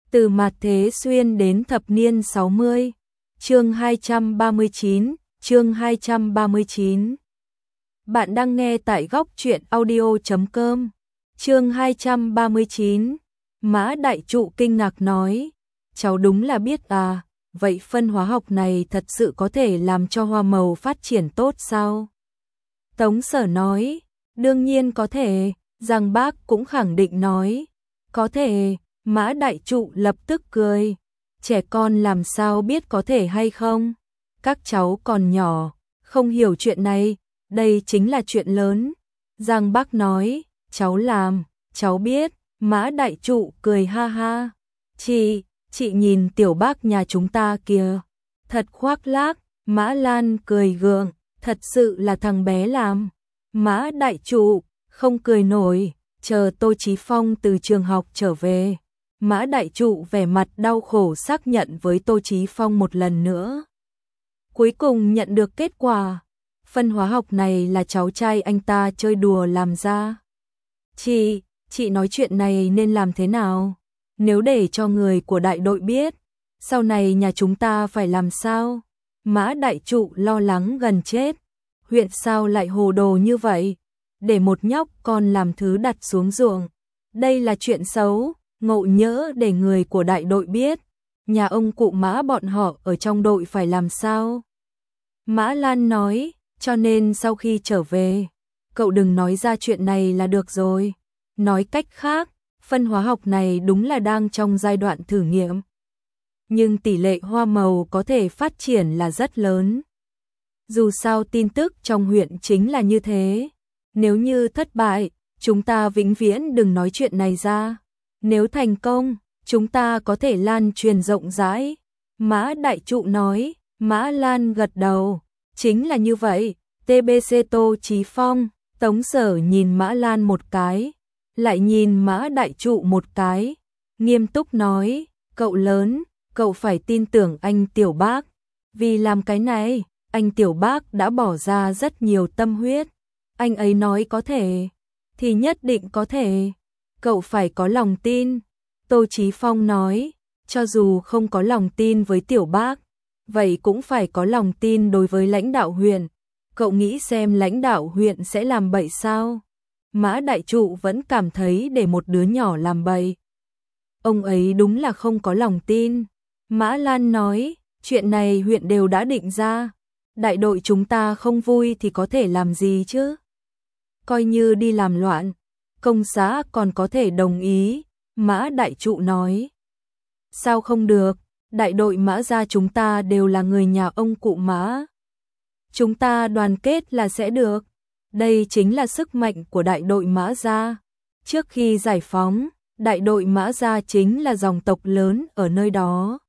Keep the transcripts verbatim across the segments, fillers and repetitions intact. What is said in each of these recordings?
Từ Mạt Thế Xuyên đến thập niên sáu mươi. Chương hai trăm ba mươi chín, chương hai trăm ba mươi chín. Bạn đang nghe tại góc truyện audio chấm com. Chương hai trăm ba mươi chín. Mã Đại Trụ kinh ngạc nói, cháu đúng là biết à, vậy phân hóa học này thật sự có thể làm cho hoa màu phát triển tốt sao? Tống Sở nói, đương nhiên có thể. Giang Bác cũng khẳng định nói, có thể. Mã Đại Trụ lập tức cười, trẻ con làm sao biết có thể hay không? Các cháu còn nhỏ, không hiểu chuyện này, đây chính là chuyện lớn. Giang Bác nói, cháu làm, cháu biết. Mã Đại Trụ cười ha ha, chị, chị nhìn tiểu bác nhà chúng ta kìa, thật khoác lác. Mã Lan cười gượng, thật sự là thằng bé làm. Mã Đại Trụ không cười nổi, chờ Tô Chí Phong từ trường học trở về. Mã Đại Trụ vẻ mặt đau khổ xác nhận với Tô Chí Phong một lần nữa. Cuối cùng nhận được kết quả, phân hóa học này là cháu trai anh ta chơi đùa làm ra. Chị, chị nói chuyện này nên làm thế nào? Nếu để cho người của đại đội biết, sau này nhà chúng ta phải làm sao? Mã Đại Trụ lo lắng gần chết. Huyện sao lại hồ đồ như vậy? Để một nhóc con làm thứ đặt xuống ruộng. Đây là chuyện xấu. Ngộ nhỡ để người của đại đội biết, nhà ông cụ Mã bọn họ ở trong đội phải làm sao? Mã Lan nói, cho nên sau khi trở về, cậu đừng nói ra chuyện này là được rồi. Nói cách khác, phân hóa học này đúng là đang trong giai đoạn thử nghiệm. Nhưng tỷ lệ hoa màu có thể phát triển là rất lớn. Dù sao tin tức trong huyện chính là như thế. Nếu như thất bại, chúng ta vĩnh viễn đừng nói chuyện này ra. Nếu thành công, chúng ta có thể lan truyền rộng rãi. Mã Đại Trụ nói. Mã Lan gật đầu, chính là như vậy. tê bê xê Tô Chí Phong, Tống Sở nhìn Mã Lan một cái, lại nhìn Mã Đại Trụ một cái, nghiêm túc nói, cậu lớn, cậu phải tin tưởng anh Tiểu Bác. Vì làm cái này, anh Tiểu Bác đã bỏ ra rất nhiều tâm huyết. Anh ấy nói có thể, thì nhất định có thể. Cậu phải có lòng tin. Tô Chí Phong nói, cho dù không có lòng tin với Tiểu Bác, vậy cũng phải có lòng tin đối với lãnh đạo huyện. Cậu nghĩ xem lãnh đạo huyện sẽ làm bậy sao? Mã Đại Trụ vẫn cảm thấy để một đứa nhỏ làm bậy, ông ấy đúng là không có lòng tin. Mã Lan nói, chuyện này huyện đều đã định ra. Đại đội chúng ta không vui thì có thể làm gì chứ? Coi như đi làm loạn, công xã còn có thể đồng ý. Mã Đại Trụ nói, sao không được? Đại đội Mã gia chúng ta đều là người nhà ông cụ Mã. Chúng ta đoàn kết là sẽ được. Đây chính là sức mạnh của đại đội Mã gia. Trước khi giải phóng, đại đội Mã gia chính là dòng tộc lớn ở nơi đó.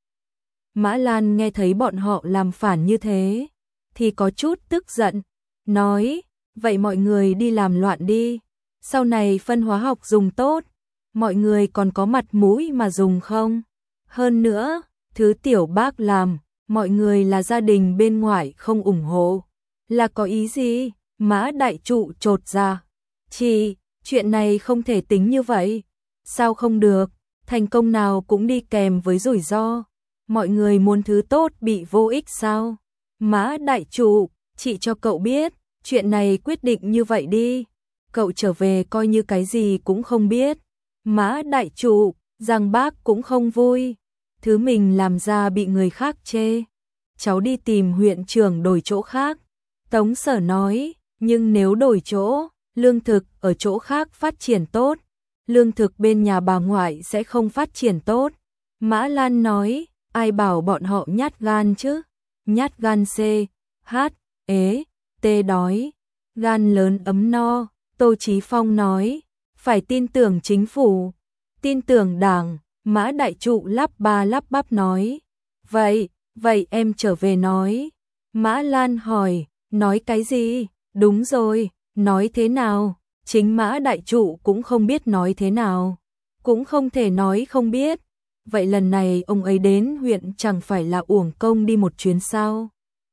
Mã Lan nghe thấy bọn họ làm phản như thế, thì có chút tức giận, nói, vậy mọi người đi làm loạn đi. Sau này phân hóa học dùng tốt, mọi người còn có mặt mũi mà dùng không? Hơn nữa, thứ Tiểu Bác làm, mọi người là gia đình bên ngoài không ủng hộ. Là có ý gì? Mã Đại Trụ chột ra. Chị, chuyện này không thể tính như vậy. Sao không được? Thành công nào cũng đi kèm với rủi ro. Mọi người muốn thứ tốt bị vô ích sao? Mã Đại Trụ, chị cho cậu biết, chuyện này quyết định như vậy đi. Cậu trở về coi như cái gì cũng không biết. Mã Đại Trụ, Giang Bác cũng không vui. Thứ mình làm ra bị người khác chê. Cháu đi tìm huyện trưởng đổi chỗ khác. Tống Sở nói, nhưng nếu đổi chỗ, lương thực ở chỗ khác phát triển tốt, lương thực bên nhà bà ngoại sẽ không phát triển tốt. Mã Lan nói, ai bảo bọn họ nhát gan chứ? Nhát gan C, H, ế, T đói, gan lớn ấm no. Tô Chí Phong nói, phải tin tưởng chính phủ, tin tưởng đảng. Mã Đại Trụ lắp ba lắp bắp nói, vậy, vậy em trở về nói. Mã Lan hỏi, nói cái gì? Đúng rồi, nói thế nào? Chính Mã Đại Trụ cũng không biết nói thế nào, cũng không thể nói không biết. Vậy lần này ông ấy đến huyện chẳng phải là uổng công đi một chuyến sao?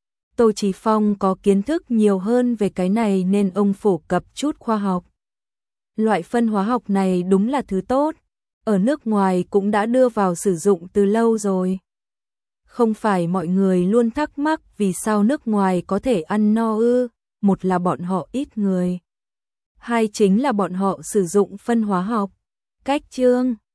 Tô Chí Phong có kiến thức nhiều hơn về cái này nên ông phổ cập chút khoa học. Loại phân hóa học này đúng là thứ tốt. ở nước ngoài cũng đã đưa vào sử dụng từ lâu rồi. Không phải mọi người luôn thắc mắc vì sao nước ngoài có thể ăn no ư, một là bọn họ ít người, hai chính là bọn họ sử dụng phân hóa học. Cách chương